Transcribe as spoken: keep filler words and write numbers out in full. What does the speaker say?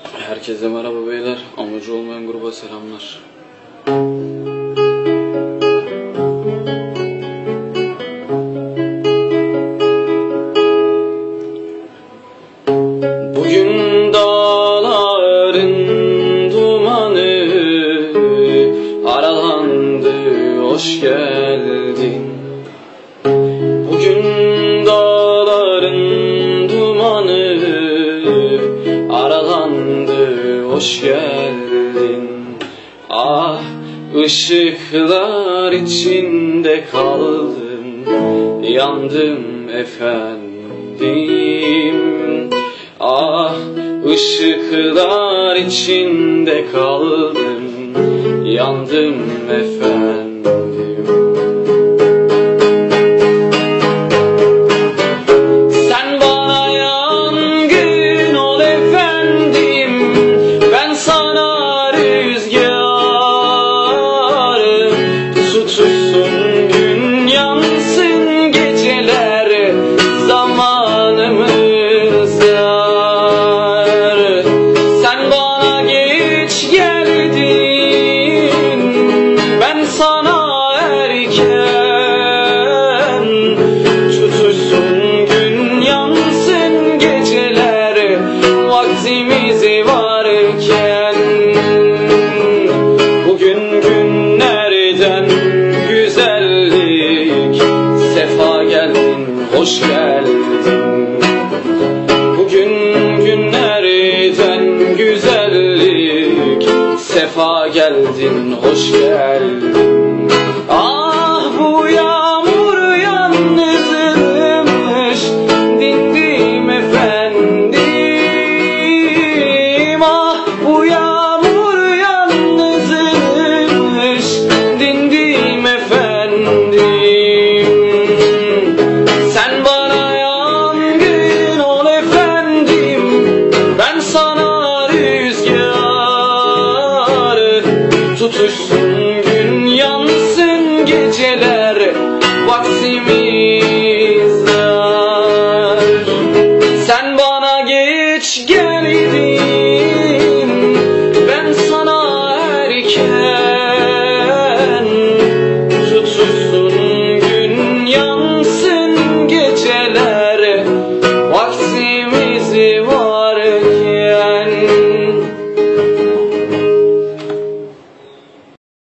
Herkese merhaba beyler. Amacı olmayan gruba selamlar. Bugün dağların dumanı aralandı, hoş geldin. Bugün dağların dumanı aralandı, hoş geldin. Ah, ışıklar içinde kaldım, yandım efendim. Ah, ışıklar içinde kaldım, yandım efendim. Sen bana yangın ol efendim, ben sana rüzgarım. Tutuşsun gün, yansın geceler, zamanımız dar. Sen bana geç geldin, ben sana erken. Tutuşsun gün, yansın geceler, vaktimiz varken. Bugün günlerden güzellik, sefa geldin, hoş geldin. Bugün günlerden güzellik, sefa geldin, hoş geldin. Ah, bu yağmur yalnızmış, dindim efendim. Ah, bu yağmur yalnızmış, dindim efendim. Sen bana yangın ol efendim, ben sana rüzgar. Tutuşsun